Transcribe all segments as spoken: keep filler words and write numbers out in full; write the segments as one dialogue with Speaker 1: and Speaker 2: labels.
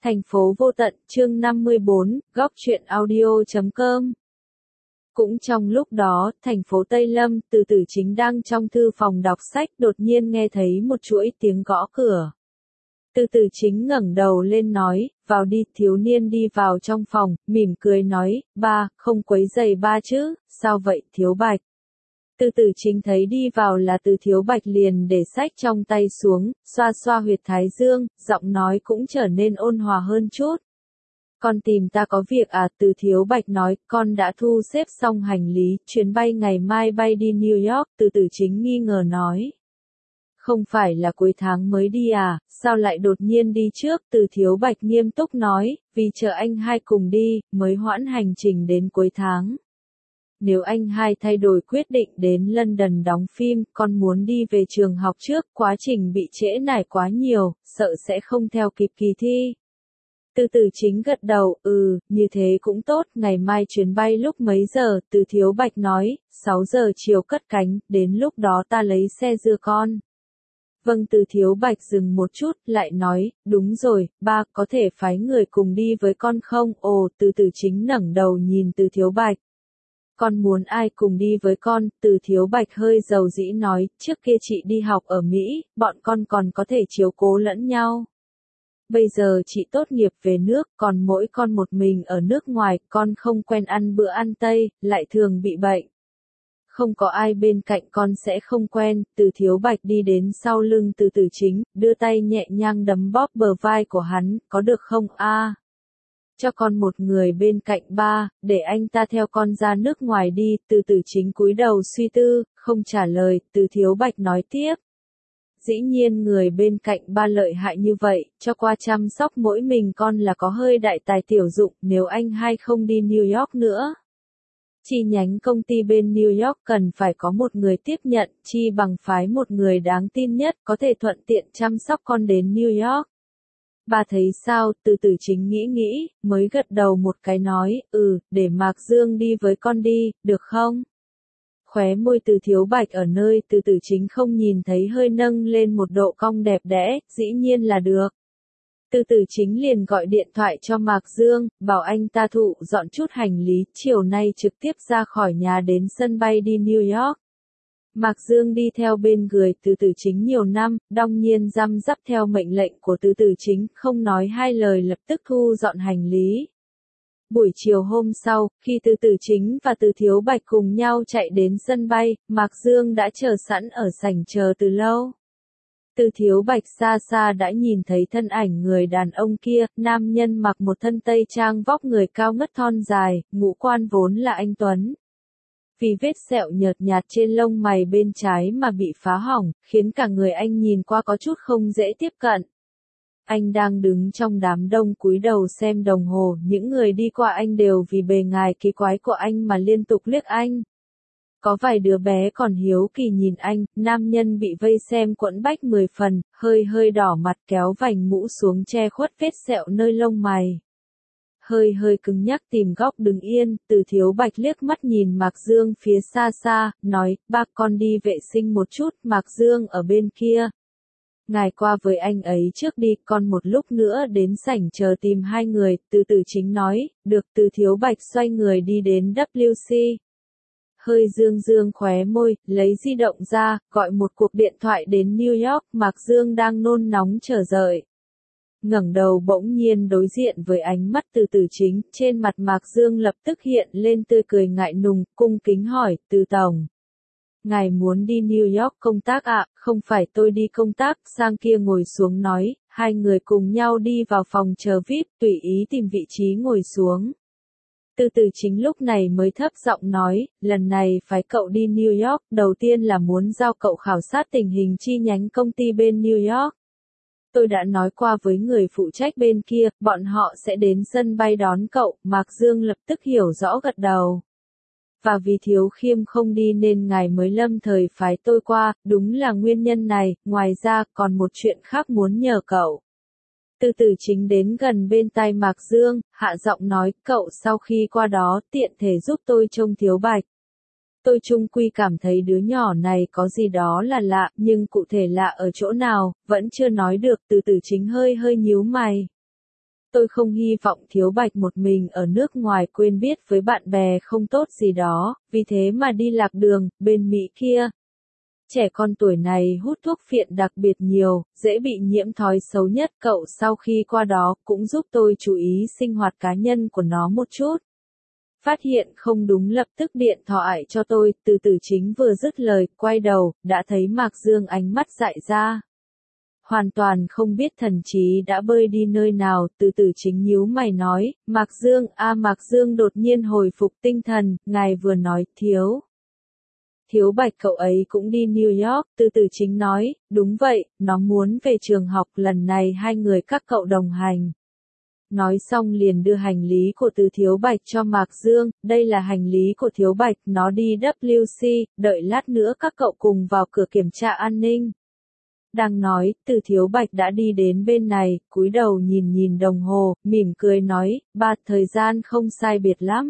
Speaker 1: Thành phố vô tận, chương năm mươi bốn, góc truyện audio chấm com. Cũng trong lúc đó, thành phố Tây Lâm, Từ Tử Chính đang trong thư phòng đọc sách, đột nhiên nghe thấy một chuỗi tiếng gõ cửa. Từ Tử Chính ngẩng đầu lên nói, vào đi. Thiếu niên đi vào trong phòng, mỉm cười nói, ba, không quấy rầy ba chứ, sao vậy Thiếu Bạch? Từ Tử Chính thấy đi vào là Từ Thiếu Bạch liền để sách trong tay xuống, xoa xoa huyệt thái dương, giọng nói cũng trở nên ôn hòa hơn chút. Con tìm ta có việc à? Từ Thiếu Bạch nói, con đã thu xếp xong hành lý, chuyến bay ngày mai bay đi New York. Từ Tử Chính nghi ngờ nói. Không phải là cuối tháng mới đi à, sao lại đột nhiên đi trước? Từ Thiếu Bạch nghiêm túc nói, vì chờ anh hai cùng đi, mới hoãn hành trình đến cuối tháng. Nếu anh hai thay đổi quyết định đến London đóng phim, con muốn đi về trường học trước, quá trình bị trễ nải quá nhiều, sợ sẽ không theo kịp kỳ thi. Từ Tử Chính gật đầu, ừ, như thế cũng tốt, ngày mai chuyến bay lúc mấy giờ? Từ Thiếu Bạch nói, sáu giờ chiều cất cánh, đến lúc đó ta lấy xe đưa con. Vâng. Từ Thiếu Bạch dừng một chút, lại nói, đúng rồi, ba, có thể phái người cùng đi với con không? Ồ. Từ Tử Chính ngẩng đầu nhìn Từ Thiếu Bạch. Con muốn ai cùng đi với con? Từ Thiếu Bạch hơi dầu dĩ nói, trước kia chị đi học ở Mỹ, bọn con còn có thể chiếu cố lẫn nhau. Bây giờ chị tốt nghiệp về nước, còn mỗi con một mình ở nước ngoài, con không quen ăn bữa ăn Tây, lại thường bị bệnh. Không có ai bên cạnh con sẽ không quen. Từ Thiếu Bạch đi đến sau lưng Từ Tử Chính, đưa tay nhẹ nhàng đấm bóp bờ vai của hắn, có được không a? À, cho con một người bên cạnh ba, để anh ta theo con ra nước ngoài đi. Từ Tử Chính cúi đầu suy tư, không trả lời. Từ Thiếu Bạch nói tiếp. Dĩ nhiên người bên cạnh ba lợi hại như vậy, cho qua chăm sóc mỗi mình con là có hơi đại tài tiểu dụng. Nếu anh hai không đi New York nữa, chi nhánh công ty bên New York cần phải có một người tiếp nhận, chi bằng phái một người đáng tin nhất, có thể thuận tiện chăm sóc con đến New York. Ba thấy sao? Từ Tử Chính nghĩ nghĩ, mới gật đầu một cái nói, ừ, để Mạc Dương đi với con đi, được không? Khóe môi Từ Thiếu Bạch ở nơi Từ Tử Chính không nhìn thấy hơi nâng lên một độ cong đẹp đẽ, dĩ nhiên là được. Từ Tử Chính liền gọi điện thoại cho Mạc Dương, bảo anh ta thụ dọn chút hành lý, chiều nay trực tiếp ra khỏi nhà đến sân bay đi New York. Mạc Dương đi theo bên người Từ Tử Chính nhiều năm, đương nhiên răm rắp theo mệnh lệnh của Từ Tử Chính, không nói hai lời lập tức thu dọn hành lý. Buổi chiều hôm sau, khi Từ Tử Chính và Từ Thiếu Bạch cùng nhau chạy đến sân bay, Mạc Dương đã chờ sẵn ở sảnh chờ từ lâu. Từ Thiếu Bạch xa xa đã nhìn thấy thân ảnh người đàn ông kia, nam nhân mặc một thân tây trang vóc người cao ngất thon dài, ngũ quan vốn là anh tuấn. Vì vết sẹo nhợt nhạt trên lông mày bên trái mà bị phá hỏng, khiến cả người anh nhìn qua có chút không dễ tiếp cận. Anh đang đứng trong đám đông cúi đầu xem đồng hồ, những người đi qua anh đều vì bề ngoài kỳ quái của anh mà liên tục liếc anh. Có vài đứa bé còn hiếu kỳ nhìn anh, nam nhân bị vây xem quẫn bách mười phần, hơi hơi đỏ mặt kéo vành mũ xuống che khuất vết sẹo nơi lông mày. Hơi hơi cứng nhắc tìm góc đứng yên, Từ Thiếu Bạch liếc mắt nhìn Mạc Dương phía xa xa, nói, bác con đi vệ sinh một chút. Mạc Dương ở bên kia. Ngài qua với anh ấy trước đi, con một lúc nữa đến sảnh chờ tìm hai người. Từ Tử Chính nói, được. Từ Thiếu Bạch xoay người đi đến W C. Hơi dương dương khóe môi, lấy di động ra, gọi một cuộc điện thoại đến New York. Mạc Dương đang nôn nóng chờ đợi. Ngẩng đầu bỗng nhiên đối diện với ánh mắt Từ Tử Chính, trên mặt Mạc Dương lập tức hiện lên tươi cười ngại ngùng, cung kính hỏi, Từ Tổng. Ngài muốn đi New York công tác ạ? À? Không phải tôi đi công tác. Sang kia ngồi xuống nói, hai người cùng nhau đi vào phòng chờ vi ai pi, tùy ý tìm vị trí ngồi xuống. Từ Tử Chính lúc này mới thấp giọng nói, lần này phái cậu đi New York, đầu tiên là muốn giao cậu khảo sát tình hình chi nhánh công ty bên New York. Tôi đã nói qua với người phụ trách bên kia, bọn họ sẽ đến sân bay đón cậu. Mạc Dương lập tức hiểu rõ gật đầu. Và vì Thiếu Khiêm không đi nên ngài mới lâm thời phái tôi qua, đúng là nguyên nhân này. Ngoài ra còn một chuyện khác muốn nhờ cậu. Từ Tử Chính đến gần bên tai Mạc Dương, hạ giọng nói, cậu sau khi qua đó tiện thể giúp tôi trông Thiếu Bạch. Tôi chung quy cảm thấy đứa nhỏ này có gì đó là lạ, nhưng cụ thể lạ ở chỗ nào, vẫn chưa nói được. Từ Tử Chính hơi hơi nhíu mày. Tôi không hy vọng Thiếu Bạch một mình ở nước ngoài quên biết với bạn bè không tốt gì đó, vì thế mà đi lạc đường, bên Mỹ kia. Trẻ con tuổi này hút thuốc phiện đặc biệt nhiều, dễ bị nhiễm thói xấu nhất. Cậu sau khi qua đó cũng giúp tôi chú ý sinh hoạt cá nhân của nó một chút. Phát hiện không đúng lập tức điện thoại cho tôi, Từ Từ Chính vừa dứt lời, quay đầu, đã thấy Mạc Dương ánh mắt dại ra. Hoàn toàn không biết thần trí đã bơi đi nơi nào, Từ Từ Chính nhíu mày nói, Mạc Dương, a Mạc Dương đột nhiên hồi phục tinh thần, ngài vừa nói, thiếu. Thiếu Bạch cậu ấy cũng đi New York, Từ Từ Chính nói, đúng vậy, nó muốn về trường học, lần này hai người các cậu đồng hành. Nói xong liền đưa hành lý của Từ Thiếu Bạch cho Mạc Dương, đây là hành lý của Thiếu Bạch, nó đi W C, đợi lát nữa các cậu cùng vào cửa kiểm tra an ninh. Đang nói, Từ Thiếu Bạch đã đi đến bên này, cúi đầu nhìn nhìn đồng hồ, mỉm cười nói, ba, thời gian không sai biệt lắm.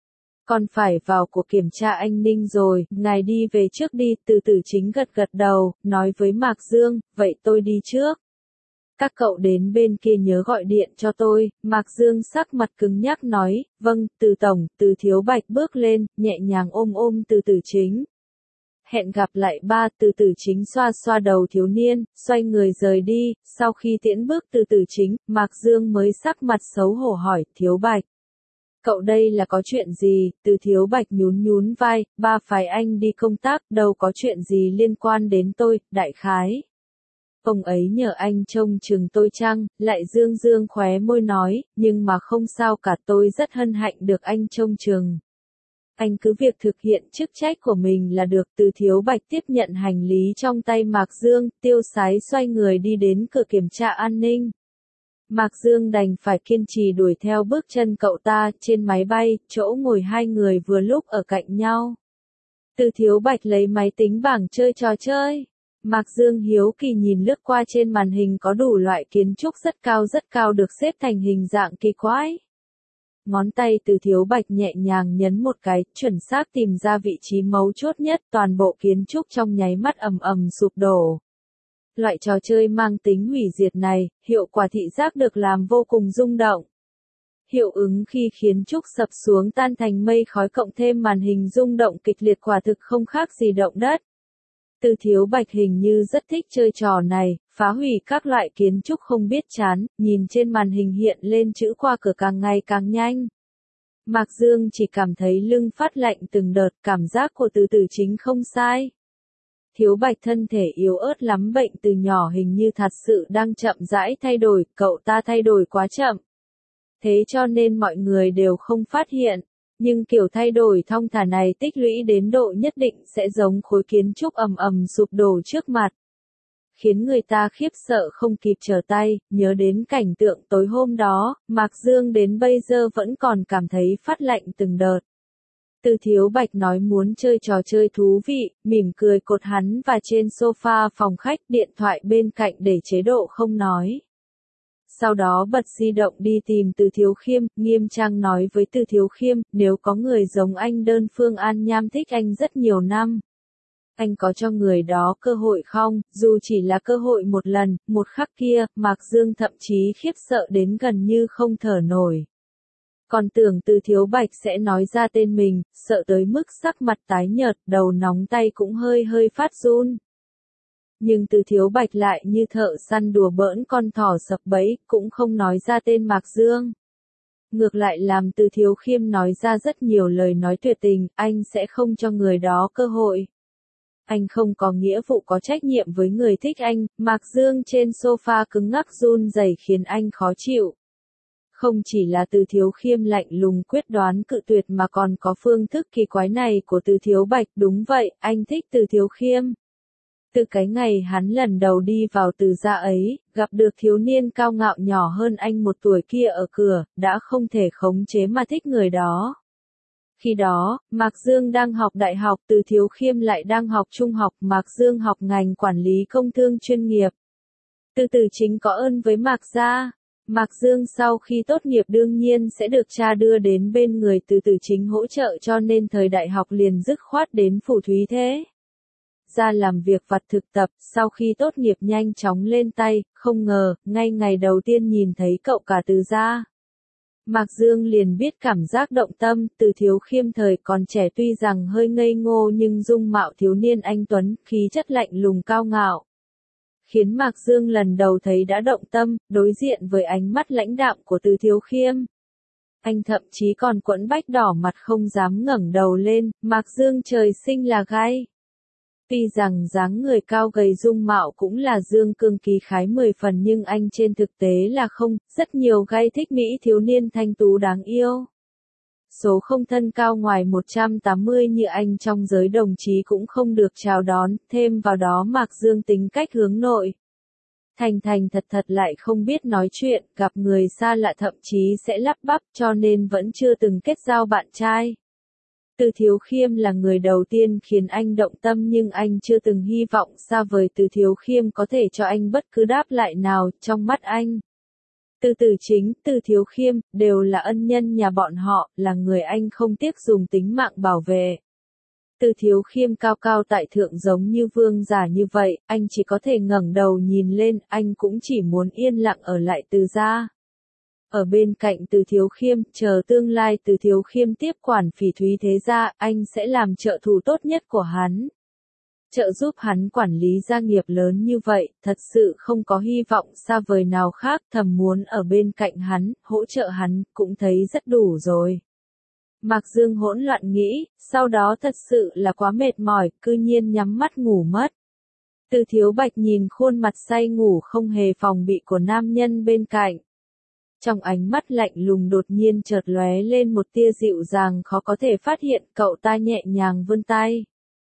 Speaker 1: Còn phải vào cuộc kiểm tra an ninh rồi, ngài đi về trước đi, Từ Từ Chính gật gật đầu, nói với Mạc Dương, vậy tôi đi trước. Các cậu đến bên kia nhớ gọi điện cho tôi, Mạc Dương sắc mặt cứng nhắc nói, vâng, Từ Tổng, Từ Thiếu Bạch bước lên, nhẹ nhàng ôm ôm Từ Từ Chính. Hẹn gặp lại ba, Từ Từ Chính xoa xoa đầu thiếu niên, xoay người rời đi, sau khi tiễn bước Từ Từ Chính, Mạc Dương mới sắc mặt xấu hổ hỏi, Thiếu Bạch. Cậu đây là có chuyện gì? Từ Thiếu Bạch nhún nhún vai, ba phải anh đi công tác, đâu có chuyện gì liên quan đến tôi, đại khái. Ông ấy nhờ anh trông chừng tôi chăng, lại dương dương khóe môi nói, nhưng mà không sao cả, tôi rất hân hạnh được anh trông chừng. Anh cứ việc thực hiện chức trách của mình là được. Từ Thiếu Bạch tiếp nhận hành lý trong tay Mạc Dương, tiêu sái xoay người đi đến cửa kiểm tra an ninh. Mạc Dương đành phải kiên trì đuổi theo bước chân cậu ta. Trên máy bay, chỗ ngồi hai người vừa lúc ở cạnh nhau. Từ Thiếu Bạch lấy máy tính bảng chơi trò chơi. Mạc Dương hiếu kỳ nhìn lướt qua trên màn hình có đủ loại kiến trúc rất cao rất cao được xếp thành hình dạng kỳ quái. Ngón tay Từ Thiếu Bạch nhẹ nhàng nhấn một cái, chuẩn xác tìm ra vị trí mấu chốt nhất, toàn bộ kiến trúc trong nháy mắt ầm ầm sụp đổ. Loại trò chơi mang tính hủy diệt này, hiệu quả thị giác được làm vô cùng rung động. Hiệu ứng khi kiến trúc sập xuống tan thành mây khói cộng thêm màn hình rung động kịch liệt quả thực không khác gì động đất. Từ Thiếu Bạch hình như rất thích chơi trò này, phá hủy các loại kiến trúc không biết chán, nhìn trên màn hình hiện lên chữ qua cửa càng ngày càng nhanh. Mạc Dương chỉ cảm thấy lưng phát lạnh từng đợt, cảm giác của Từ Từ Chính không sai. Thiếu Bạch thân thể yếu ớt lắm, bệnh từ nhỏ hình như thật sự đang chậm rãi thay đổi, cậu ta thay đổi quá chậm. Thế cho nên mọi người đều không phát hiện. Nhưng kiểu thay đổi thong thả này tích lũy đến độ nhất định sẽ giống khối kiến trúc ầm ầm sụp đổ trước mặt. Khiến người ta khiếp sợ không kịp trở tay, nhớ đến cảnh tượng tối hôm đó, Mạc Dương đến bây giờ vẫn còn cảm thấy phát lạnh từng đợt. Từ Thiếu Bạch nói muốn chơi trò chơi thú vị, mỉm cười cột hắn và trên sofa phòng khách, điện thoại bên cạnh để chế độ không nói. Sau đó bật di động đi tìm Từ Thiếu Khiêm, nghiêm trang nói với Từ Thiếu Khiêm, nếu có người giống anh đơn phương An Nham thích anh rất nhiều năm. Anh có cho người đó cơ hội không, dù chỉ là cơ hội một lần, một khắc kia, Mạc Dương thậm chí khiếp sợ đến gần như không thở nổi. Còn tưởng Từ Thiếu Bạch sẽ nói ra tên mình, sợ tới mức sắc mặt tái nhợt, đầu nóng tay cũng hơi hơi phát run. Nhưng Từ Thiếu Bạch lại như thợ săn đùa bỡn con thỏ sập bẫy, cũng không nói ra tên Mạc Dương. Ngược lại làm Từ Thiếu Khiêm nói ra rất nhiều lời nói tuyệt tình, anh sẽ không cho người đó cơ hội. Anh không có nghĩa vụ có trách nhiệm với người thích anh. Mạc Dương trên sofa cứng ngắc run rẩy khiến anh khó chịu. Không chỉ là Từ Thiếu Khiêm lạnh lùng quyết đoán cự tuyệt mà còn có phương thức kỳ quái này của Từ Thiếu Bạch. Đúng vậy, anh thích Từ Thiếu Khiêm. Từ cái ngày hắn lần đầu đi vào Từ gia ấy, gặp được thiếu niên cao ngạo nhỏ hơn anh một tuổi kia ở cửa, đã không thể khống chế mà thích người đó. Khi đó, Mạc Dương đang học đại học, Từ Thiếu Khiêm lại đang học trung học, Mạc Dương học ngành quản lý công thương chuyên nghiệp. Từ Từ Chính có ơn với Mạc gia. Mạc Dương sau khi tốt nghiệp đương nhiên sẽ được cha đưa đến bên người Từ Từ Chính hỗ trợ, cho nên thời đại học liền dứt khoát đến Phủ Thúy thế. ra làm việc vặt thực tập, sau khi tốt nghiệp nhanh chóng lên tay, không ngờ, ngay ngày đầu tiên nhìn thấy cậu cả Từ gia. Mạc Dương liền biết cảm giác động tâm. Từ Thiếu Khiêm thời còn trẻ tuy rằng hơi ngây ngô nhưng dung mạo thiếu niên anh tuấn, khí chất lạnh lùng cao ngạo, khiến Mạc Dương lần đầu thấy đã động tâm. Đối diện với ánh mắt lãnh đạm của Từ Thiếu Khiêm, anh thậm chí còn quẫn bách đỏ mặt không dám ngẩng đầu lên. Mạc Dương trời sinh là gai. Tuy rằng dáng người cao gầy dung mạo cũng là dương cương khí khái mười phần nhưng anh trên thực tế là không, rất nhiều gai thích mỹ thiếu niên thanh tú đáng yêu. Số không thân cao ngoài một trăm tám mươi như anh trong giới đồng chí cũng không được chào đón, thêm vào đó Mạc Dương tính cách hướng nội. Thành thành thật thật lại không biết nói chuyện, gặp người xa lạ thậm chí sẽ lắp bắp cho nên vẫn chưa từng kết giao bạn trai. Từ Thiếu Khiêm là người đầu tiên khiến anh động tâm nhưng anh chưa từng hy vọng xa vời Từ Thiếu Khiêm có thể cho anh bất cứ đáp lại nào. Trong mắt anh, Từ Tử Chính, Từ Thiếu Khiêm, đều là ân nhân nhà bọn họ, là người anh không tiếc dùng tính mạng bảo vệ. Từ Thiếu Khiêm cao cao tại thượng giống như vương giả như vậy, anh chỉ có thể ngẩng đầu nhìn lên, anh cũng chỉ muốn yên lặng ở lại Từ gia. Ở bên cạnh Từ Thiếu Khiêm, chờ tương lai Từ Thiếu Khiêm tiếp quản Phỉ Thúy thế gia, anh sẽ làm trợ thủ tốt nhất của hắn. Trợ giúp hắn quản lý gia nghiệp lớn như vậy, thật sự không có hy vọng xa vời nào khác, thầm muốn ở bên cạnh hắn, hỗ trợ hắn, cũng thấy rất đủ rồi. Mạc Dương hỗn loạn nghĩ, sau đó thật sự là quá mệt mỏi, cư nhiên nhắm mắt ngủ mất. Từ Thiếu Bạch nhìn khuôn mặt say ngủ không hề phòng bị của nam nhân bên cạnh. Trong ánh mắt lạnh lùng đột nhiên chợt lóe lên một tia dịu dàng khó có thể phát hiện, cậu ta nhẹ nhàng vươn tay.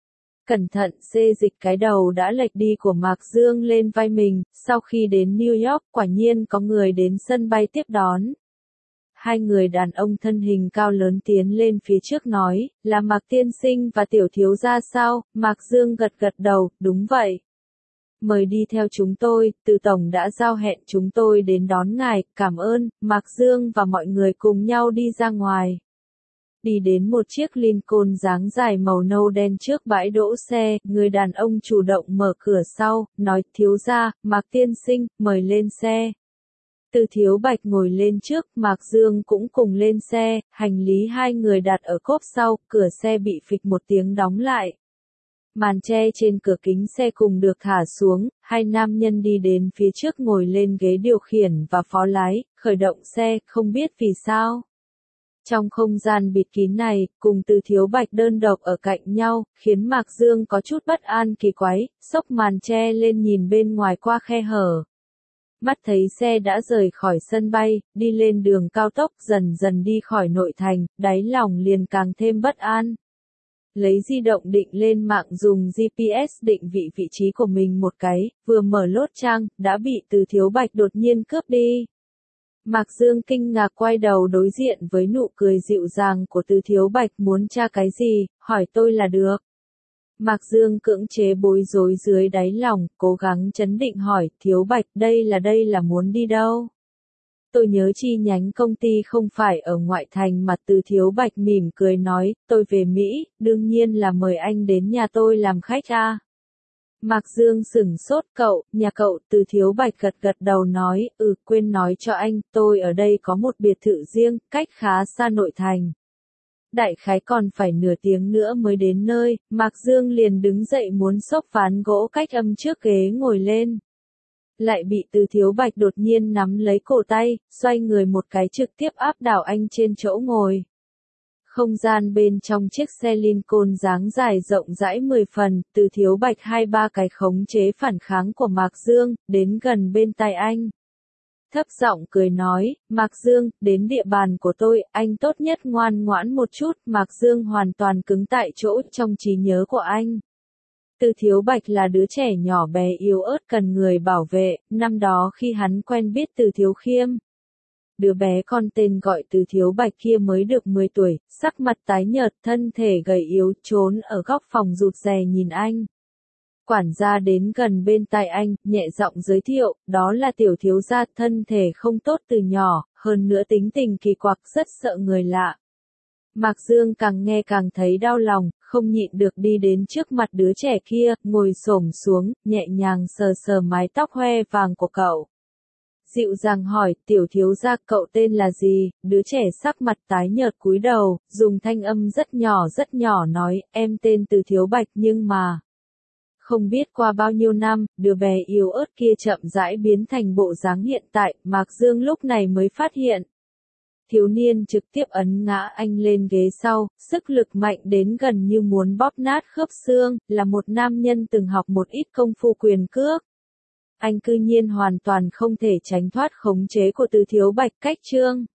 Speaker 1: Cẩn thận xê dịch cái đầu đã lệch đi của Mạc Dương lên vai mình, sau khi đến New York quả nhiên có người đến sân bay tiếp đón. Hai người đàn ông thân hình cao lớn tiến lên phía trước nói, là Mạc tiên sinh và tiểu thiếu gia sao? Mạc Dương gật gật đầu, đúng vậy. Mời đi theo chúng tôi, Từ tổng đã giao hẹn chúng tôi đến đón ngài, cảm ơn. Mạc Dương và mọi người cùng nhau đi ra ngoài. Đi đến một chiếc Lincoln dáng dài màu nâu đen trước bãi đỗ xe, người đàn ông chủ động mở cửa sau, nói, thiếu gia, Mạc tiên sinh, mời lên xe. Từ Thiếu Bạch ngồi lên trước, Mạc Dương cũng cùng lên xe, hành lý hai người đặt ở cốp sau, cửa xe bị phịch một tiếng đóng lại. Màn che trên cửa kính xe cùng được thả xuống, hai nam nhân đi đến phía trước ngồi lên ghế điều khiển và phó lái, khởi động xe, không biết vì sao. Trong không gian bịt kín này, cùng Từ Thiếu Bạch đơn độc ở cạnh nhau, khiến Mạc Dương có chút bất an kỳ quái, xốc màn che lên nhìn bên ngoài qua khe hở. Mắt thấy xe đã rời khỏi sân bay, đi lên đường cao tốc dần dần đi khỏi nội thành, đáy lòng liền càng thêm bất an. Lấy di động định lên mạng dùng giê pê ét định vị vị trí của mình một cái, vừa mở lốt trang, đã bị Từ Thiếu Bạch đột nhiên cướp đi. Mạc Dương kinh ngạc quay đầu đối diện với nụ cười dịu dàng của Từ Thiếu Bạch, muốn tra cái gì, hỏi tôi là được. Mạc Dương cưỡng chế bối rối dưới đáy lòng, cố gắng trấn định hỏi, Thiếu Bạch, đây là đây là muốn đi đâu? Tôi nhớ chi nhánh công ty không phải ở ngoại thành mà. Từ Thiếu Bạch mỉm cười nói, tôi về Mỹ, đương nhiên là mời anh đến nhà tôi làm khách à. Mạc Dương sửng sốt, cậu, nhà cậu? Từ Thiếu Bạch gật gật đầu nói, ừ, quên nói cho anh, tôi ở đây có một biệt thự riêng, cách khá xa nội thành. Đại khái còn phải nửa tiếng nữa mới đến nơi. Mạc Dương liền đứng dậy muốn xốc ván gỗ cách âm trước ghế ngồi lên. Lại bị Từ Thiếu Bạch đột nhiên nắm lấy cổ tay, xoay người một cái trực tiếp áp đảo anh trên chỗ ngồi. Không gian bên trong chiếc xe Lincoln dáng dài rộng rãi mười phần, Từ Thiếu Bạch hai ba cái khống chế phản kháng của Mạc Dương, đến gần bên tai anh. Thấp giọng cười nói, Mạc Dương, đến địa bàn của tôi, anh tốt nhất ngoan ngoãn một chút. Mạc Dương hoàn toàn cứng tại chỗ trong trí nhớ của anh. Từ Thiếu Bạch là đứa trẻ nhỏ bé yếu ớt cần người bảo vệ, năm đó khi hắn quen biết Từ Thiếu Khiêm. Đứa bé con tên gọi Từ Thiếu Bạch kia mới được mười tuổi, sắc mặt tái nhợt, thân thể gầy yếu, trốn ở góc phòng rụt rè nhìn anh. Quản gia đến gần bên tai anh, nhẹ giọng giới thiệu, đó là tiểu thiếu gia, thân thể không tốt từ nhỏ, hơn nữa tính tình kỳ quặc, rất sợ người lạ. Mạc Dương càng nghe càng thấy đau lòng, không nhịn được đi đến trước mặt đứa trẻ kia, ngồi xổm xuống, nhẹ nhàng sờ sờ mái tóc hoe vàng của cậu. Dịu dàng hỏi, tiểu thiếu gia cậu tên là gì? Đứa trẻ sắc mặt tái nhợt cúi đầu, dùng thanh âm rất nhỏ rất nhỏ nói, em tên Từ Thiếu Bạch nhưng mà... Không biết qua bao nhiêu năm, đứa bé yếu ớt kia chậm rãi biến thành bộ dáng hiện tại, Mạc Dương lúc này mới phát hiện. Thiếu niên trực tiếp ấn ngã anh lên ghế sau, sức lực mạnh đến gần như muốn bóp nát khớp xương, là một nam nhân từng học một ít công phu quyền cước. Anh cư nhiên hoàn toàn không thể tránh thoát khống chế của Từ Thiếu Bạch cách trương.